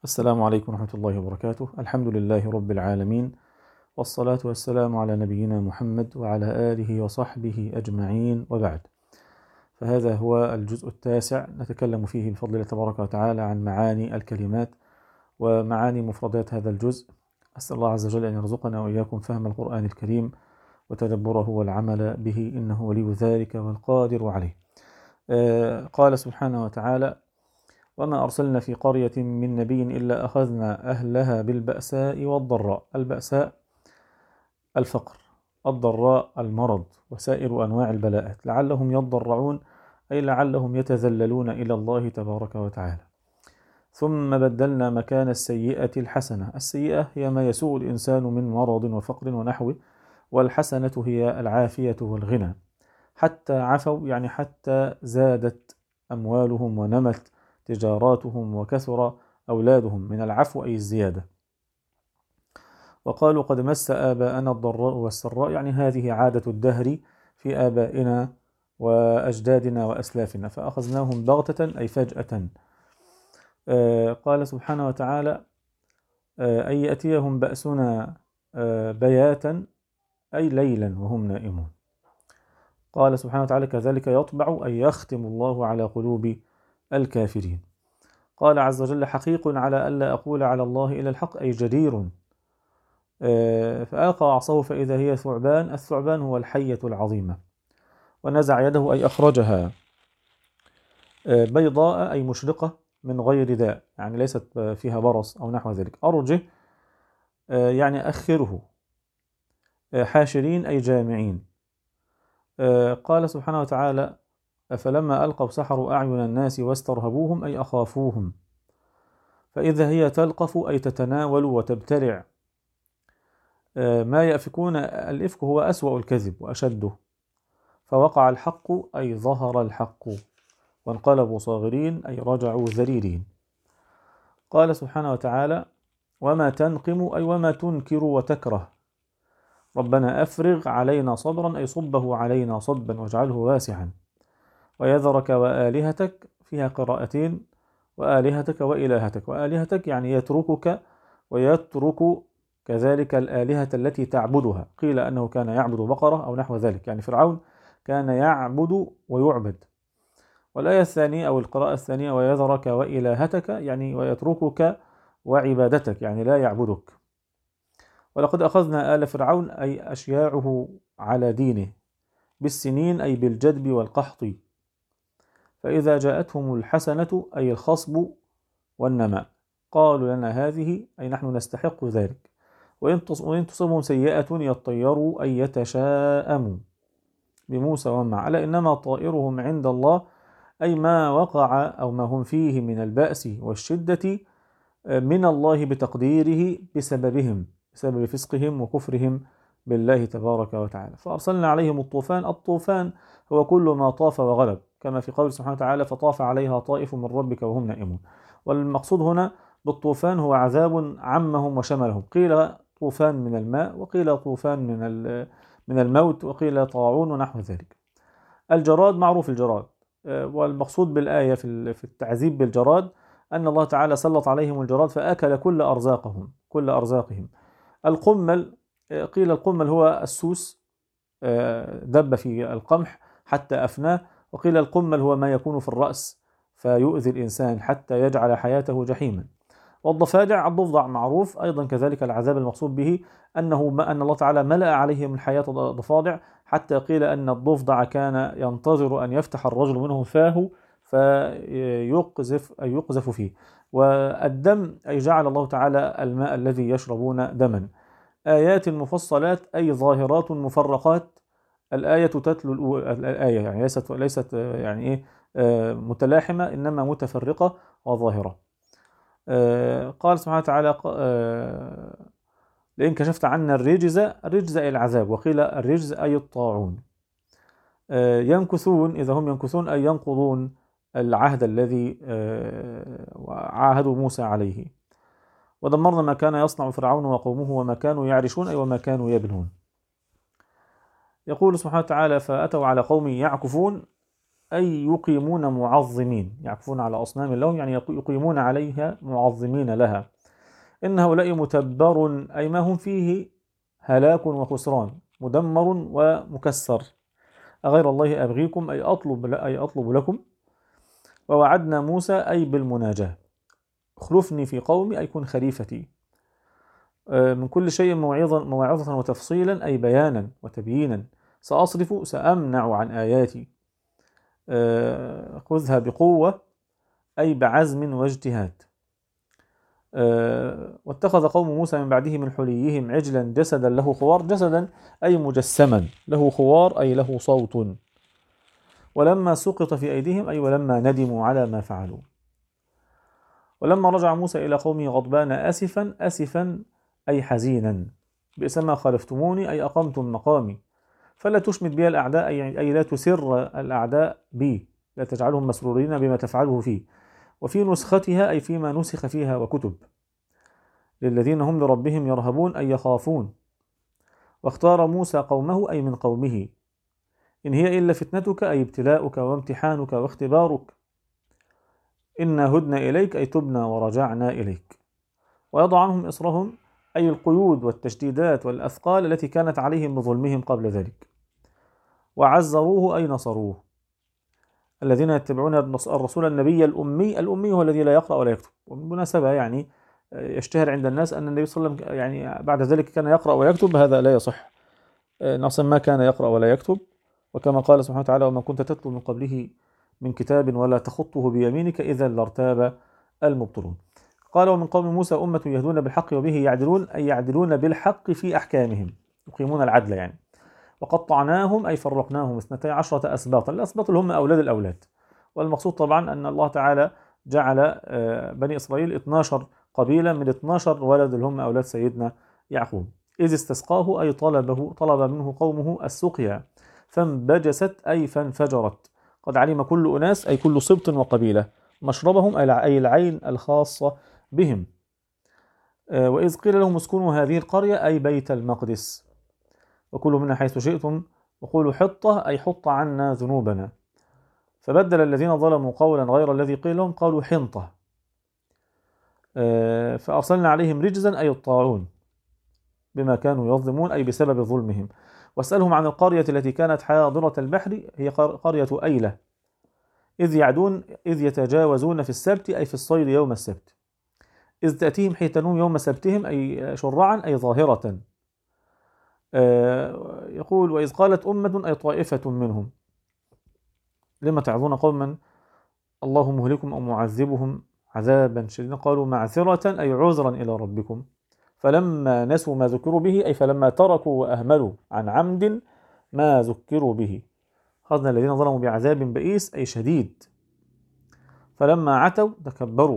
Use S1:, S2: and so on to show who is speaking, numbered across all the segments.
S1: السلام عليكم ورحمة الله وبركاته. الحمد لله رب العالمين، والصلاة والسلام على نبينا محمد وعلى آله وصحبه أجمعين، وبعد. فهذا هو الجزء التاسع، نتكلم فيه بفضل الله تبارك وتعالى عن معاني الكلمات ومعاني مفردات هذا الجزء. أسأل الله عز وجل أن يرزقنا وإياكم فهم القرآن الكريم وتدبره والعمل به، إنه ولي ذلك والقادر عليه. قال سبحانه وتعالى: وما أرسلنا في قرية من نبي إلا أخذنا أهلها بالبأساء والضراء. البأساء الفقر، الضراء المرض وسائر أنواع البلاءات، لعلهم يضرعون أي لعلهم يتذللون إلى الله تبارك وتعالى. ثم بدلنا مكان السيئة الحسنة. السيئة هي ما يسوء الإنسان من مرض وفقر ونحوه، والحسنة هي العافية والغنى. حتى عفوا، يعني حتى زادت أموالهم ونمت تجاراتهم وكثر أولادهم، من العفو أي الزيادة. وقالوا قد مس آباءنا الضراء والسراء، يعني هذه عادة الدهر في آبائنا وأجدادنا وأسلافنا، فأخذناهم بغتة أي فجأة. قال سبحانه وتعالى: أن يأتيهم بأسنا بياتا أي ليلا وهم نائمون. قال سبحانه وتعالى: كذلك يطبع أي يختم الله على قلوب الكافرين. قال عز وجل: حقيق على ألا أقول على الله إلا الحق أي جدير. فألقى عصاه فإذا هي ثعبان. الثعبان هو الحية العظيمة. ونزع يده أي أخرجها. بيضاء أي مشرقة من غير داء، يعني ليست فيها برص أو نحو ذلك. أرجه يعني أخره. حاشرين أي جامعين. قال سبحانه وتعالى: فلما ألقوا سحروا أعين الناس واسترهبوهم أي أخافوهم. فإذا هي تلقف أي تتناول وتبتلع. ما يأفكون. الإفك هو أسوأ الكذب وأشده. فوقع الحق أي ظهر الحق. وانقلبوا صاغرين أي رجعوا ذليلين. قال سبحانه وتعالى: وما تنقم أي وما تنكر وتكره. ربنا أفرغ علينا صبرا أي صبه علينا صبا واجعله واسعا. ويذرك وآلهتك، فيها قراءتين: وآلهتك وإلهتك. وآلهتك يعني يتركك ويترك كذلك الآلهة التي تعبدها. قيل أنه كان يعبد بقرة أو نحو ذلك، يعني فرعون كان يعبد ويعبد. والآية الثانية أو القراءة الثانية: ويذرك وإلهتك، يعني ويتركك وعبادتك، يعني لا يعبدك. ولقد أخذنا آل فرعون أي أشياعه على دينه بالسنين أي بالجدب والقحط. فإذا جاءتهم الحسنة أي الخصب والنماء قالوا لنا هذه أي نحن نستحق ذلك. وإن تصبهم سيئة يطيروا أي يتشاءموا بموسى ومن على إنما طائرهم عند الله، أي ما وقع أو ما هم فيه من البأس والشدة من الله بتقديره بسببهم، بسبب فسقهم وكفرهم بالله تبارك وتعالى. فأرسلنا عليهم الطوفان. الطوفان هو كل ما طاف وغلب، كما في قول سبحانه وتعالى: فطاف عليها طائف من ربك وهم نائمون. والمقصود هنا بالطوفان هو عذاب عمهم وشملهم. قيل طوفان من الماء، وقيل طوفان من الموت، وقيل طاعون ونحو ذلك. الجراد معروف الجراد، والمقصود بالآية في التعذيب بالجراد أن الله تعالى سلط عليهم الجراد فأكل كل أرزاقهم. القمل، قيل القمل هو السوس، دب في القمح حتى أفناه. وقيل القمل هو ما يكون في الرأس فيؤذي الإنسان حتى يجعل حياته جحيما. والضفادع، الضفدع معروف أيضا كذلك العذاب المقصود به أن الله تعالى ملأ عليهم الحياة ضفادع، حتى قيل أن الضفدع كان ينتظر أن يفتح الرجل منه فاه فيقذف فيه. والدم أي جعل الله تعالى الماء الذي يشربون دما. آيات مفصلات أي ظاهرات مفرقات. الآية تتلو الآية، يعني ليست يعني إيه متلاحمة، إنما متفرقة وظاهرة. قال سبحانه وتعالى: لئن كشفت عنا الرجز أي العذاب. وقيل الرجز أي الطاعون. ينكثون، إذا هم ينكثون أي ينقضون العهد الذي عاهدوا موسى عليه. ودمرنا ما كان يصنع فرعون وقومه وما كانوا يعرشون أي وما كانوا يبنون. يقول سبحانه وتعالى: فأتوا على قوم يعكفون. أي يقيمون معظمين، يعكفون على أصنام لهم يعني يقيمون عليها معظمين لها. إن هؤلاء متبر أي ما هم فيه هلاك وخسران، مدمر ومكسر. أغير الله أبغيكم أي أطلب لكم. ووعدنا موسى أي بالمناجاة، اخلفني في قومي أي كن خليفتي. من كل شيء موعظة وتفصيلا أي بيانا وتبيينا. سأمنع عن آياتي. خذها بقوة أي بعزم واجتهاد. واتخذ قوم موسى من بعده من حليهم عجلا جسدا له خوار، جسدا أي مجسما، له خوار أي له صوت. ولما سقط في أيديهم أي ولما ندموا على ما فعلوا. ولما رجع موسى إلى قومه غضبان أسفا أي حزينا، بئس ما خالفتموني أي أقمتم مقامي، فلا تشمت بي الأعداء أي لا تسر الأعداء بي، لا تجعلهم مسرورين بما تفعله فيه. وفي نسختها أي فيما نسخ فيها وكتب. للذين هم لربهم يرهبون أي يخافون. واختار موسى قومه أي من قومه. إن هي إلا فتنتك أي ابتلاؤك وامتحانك واختبارك. إنا هدنا إليك أي تبنا ورجعنا إليك. ويضع عنهم إصرهم أي القيود والتشديدات والأثقال التي كانت عليهم بظلمهم قبل ذلك. وعزروه أي نصروه. الذين يتبعون الرسول النبي الأمي هو الذي لا يقرأ ولا يكتب. وبالمناسبة يعني يشتهر عند الناس أن النبي صلى الله عليه وسلم يعني بعد ذلك كان يقرأ ويكتب، هذا لا يصح. نصا ما كان يقرأ ولا يكتب، وكما قال سبحانه وتعالى: وما كنت تتلو من قبله من كتاب ولا تخطه بيمينك إذا لارتاب المبطلون. قال: ومن قوم موسى أمة يهدون بالحق وبه يعدلون أي يعدلون بالحق في أحكامهم، يقيمون العدل يعني. وقطعناهم أي فرقناهم 12 أسباطا، الأسباط اللي هم أولاد الأولاد. والمقصود طبعا أن الله تعالى جعل بني إسرائيل 12 قبيلة من 12 ولد اللي هم أولاد سيدنا يعقوب. إذ استسقاه أي طلب منه قومه السقيا، فانبجست أي فانفجرت. قد علم كل أناس أي كل سبط وقبيلة مشربهم أي العين الخاصة بهم. وإذ قيل لهم اسكنوا هذه القرية أي بيت المقدس وكلوا منها حيث شئتم وقولوا حطة أي حط عنا ذنوبنا. فبدل الذين ظلموا قولا غير الذي قيل لهم قالوا حنطة. فأرسلنا عليهم رجزا أي الطاعون بما كانوا يظلمون أي بسبب ظلمهم. واسألهم عن القرية التي كانت حاضرة البحر هي قرية أيلة إذ يتجاوزون في السبت أي في الصيد يوم السبت. إذ تأتيهم حيتانهم يوم سبتهم أي شرعا أي ظاهرة. يقول: وإذ قالت أمة أي طائفة منهم لما تعظون قوما الله مهلكهم أو معذبهم عذابا شديدا قالوا معذرة أي عذرا إلى ربكم. فلما نسوا ما ذكروا به أي فلما تركوا وأهملوا عن عمد ما ذكروا به أخذنا الذين ظلموا بعذاب بئيس أي شديد. فلما عتوا تكبروا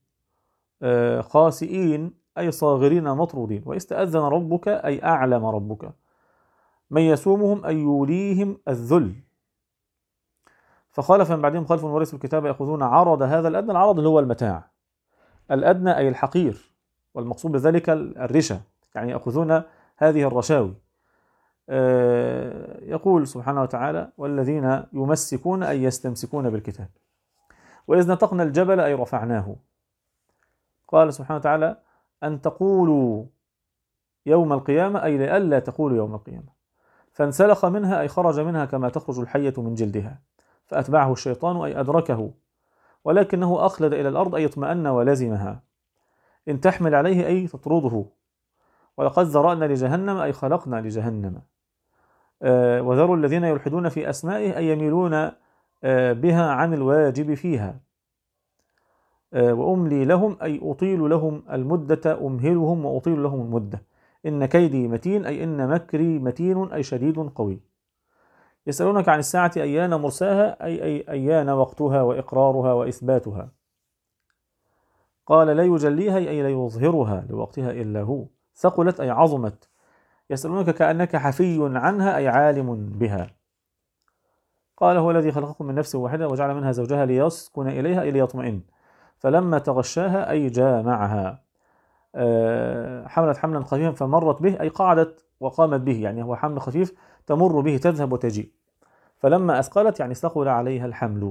S1: خاسئين أي صاغرين مطرودين. واستأذن ربك أي أعلم ربك. من يسومهم أي يوليهم الذل. فخالف من بعدهم خلف ورثوا الكتاب يأخذون عرض هذا الأدنى، العرض اللي هو المتاع، الأدنى أي الحقير، والمقصود بذلك الرشا، يعني يأخذون هذه الرشاوي. يقول سبحانه وتعالى: والذين يمسكون أي يستمسكون بالكتاب. وإذ نطقنا الجبل أي رفعناه. قال سبحانه وتعالى: أن تقولوا يوم القيامة أي لئلا تقولوا يوم القيامة. فانسلخ منها أي خرج منها كما تخرج الحية من جلدها. فأتبعه الشيطان أي أدركه ولكنه أخلد إلى الأرض أي اطمأن ولزمها. إن تحمل عليه أي تطرده. ولقد ذرأنا لجهنم أي خلقنا لجهنم. وذروا الذين يلحدون في أسمائه أي يميلون بها عن الواجب فيها. وأملي لهم أي أطيل لهم المدة، أمهلهم وأطيل لهم المدة. إن كيدي متين أي إن مكري متين أي شديد قوي. يسألونك عن الساعة أيان مرساها أي أيان وقتها وإقرارها وإثباتها. قال: لا يجليها أي لا يظهرها لوقتها إلا هو. ثقلت أي عظمت. يسألونك كأنك حفي عنها أي عالم بها. قال: هو الذي خلقكم من نفس واحدة وجعل منها زوجها ليسكن إليها أي ليطمئن. فلما تغشاها أي جامعها. حملت حملا خفيفا فمرت به أي قعدت وقامت به، يعني هو حمل خفيف تمر به تذهب وتجيء. فلما أثقلت يعني ثقل عليها الحمل.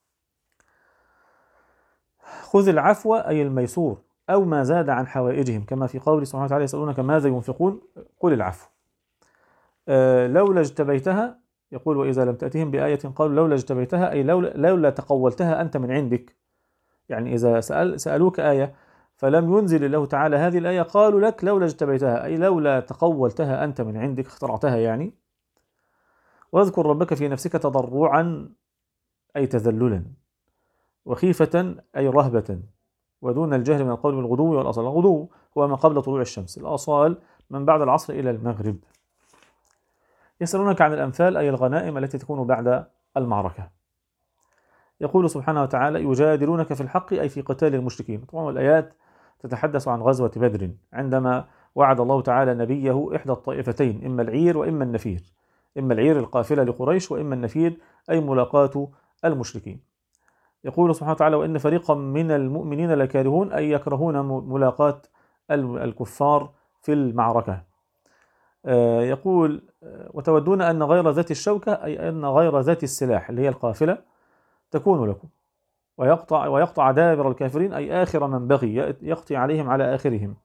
S1: خذ العفو أي الميسور أو ما زاد عن حوائجهم، كما في قوله سبحانه وتعالى يسألونك ماذا ينفقون قل العفو. لولا اجتبيتها، يقول وإذا لم تأتهم بآية قالوا لولا اجتبيتها، أي لولا تقولتها أنت من عندك. يعني إذا سألوك آية فلم ينزل الله تعالى هذه الآية قالوا لك لولا اجتبيتها، أي لولا تقولتها أنت من عندك، اخترعتها يعني. واذكر ربك في نفسك تضرعا أي تذللا، وخيفة أي رهبة، ودون الجهل من القول بالغدو والأصال. الغدو هو ما قبل طلوع الشمس، الأصال من بعد العصر إلى المغرب. يسألونك عن الأنفال أي الغنائم التي تكون بعد المعركة. يقول سبحانه وتعالى يجادلونك في الحق أي في قتال المشركين. طبعا الآيات تتحدث عن غزوة بدر، عندما وعد الله تعالى نبيه إحدى الطائفتين، إما العير وإما النفير، إما العير القافلة لقريش وإما النفير أي ملاقاة المشركين. يقول سبحانه وتعالى وإن فريقا من المؤمنين لكارهون أي يكرهون ملاقاة الكفار في المعركة. يقول وتودون أن غير ذات الشوكة أي أن غير ذات السلاح اللي هي القافلة تكون لكم، ويقطع دابر الكافرين أي آخر من بغي، يقضي عليهم على آخرهم.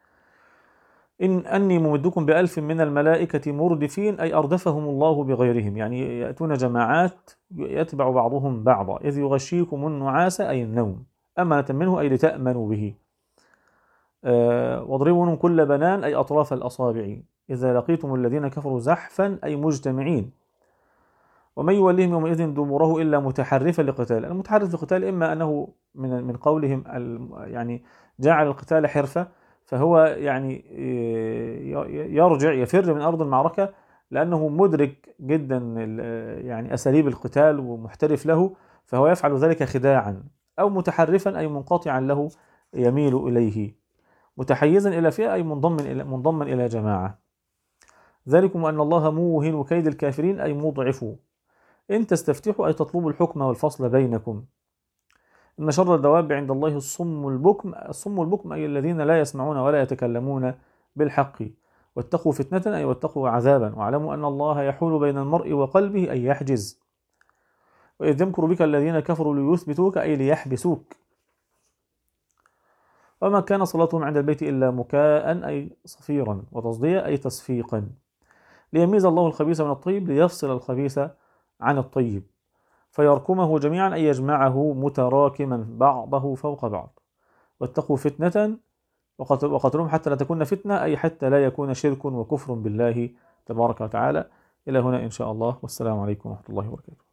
S1: أني ممدكم ب1000 من الملائكة مردفين أي أردفهم الله بغيرهم، يعني يأتون جماعات يتبع بعضهم بعضا. إذ يغشيكم النعاس أي النوم أمنة منه أي لتأمنوا به. واضربوا منهم كل بنان أي أطراف الأصابع. إذا لقيتم الذين كفروا زحفا أي مجتمعين. ومن يوليهم يومئذ دبره إلا متحرفا لقتال. المتحرف لقتال إما أنه من قولهم يعني جعل القتال حرفة، فهو يعني يرجع يفر من أرض المعركة لأنه مدرك جدا يعني أساليب القتال ومحترف له، فهو يفعل ذلك خداعا. أو متحرفا أي منقطعا له يميل إليه. متحيزا إلى فئة أي منضما إلى جماعة. ذلكم أن الله موهن كيد الكافرين أي مضعف. إن تستفتحوا أي تطلبوا الحكم والفصل بينكم. إن شر الدواب عند الله الصم البكم. الصم البكم أي الذين لا يسمعون ولا يتكلمون بالحق. واتقوا فتنة أي واتقوا عذابا، واعلموا أن الله يحول بين المرء وقلبه أي يحجز. وإذ يمكر بك الذين كفروا ليثبتوك أي ليحبسوك. وما كان صلاتهم عند البيت إلا مكاء أي صفيرا، وتصدية أي تصفيقا، ليميز الله الخبيث من الطيب، ليفصل الخبيث عن الطيب، فيركمه جميعا أي يجمعه متراكما بعضه فوق بعض. واتقوا فتنة وقتلوهم حتى لا تكون فتنة أي حتى لا يكون شرك وكفر بالله تبارك وتعالى. إلى هنا إن شاء الله، والسلام عليكم ورحمة الله وبركاته.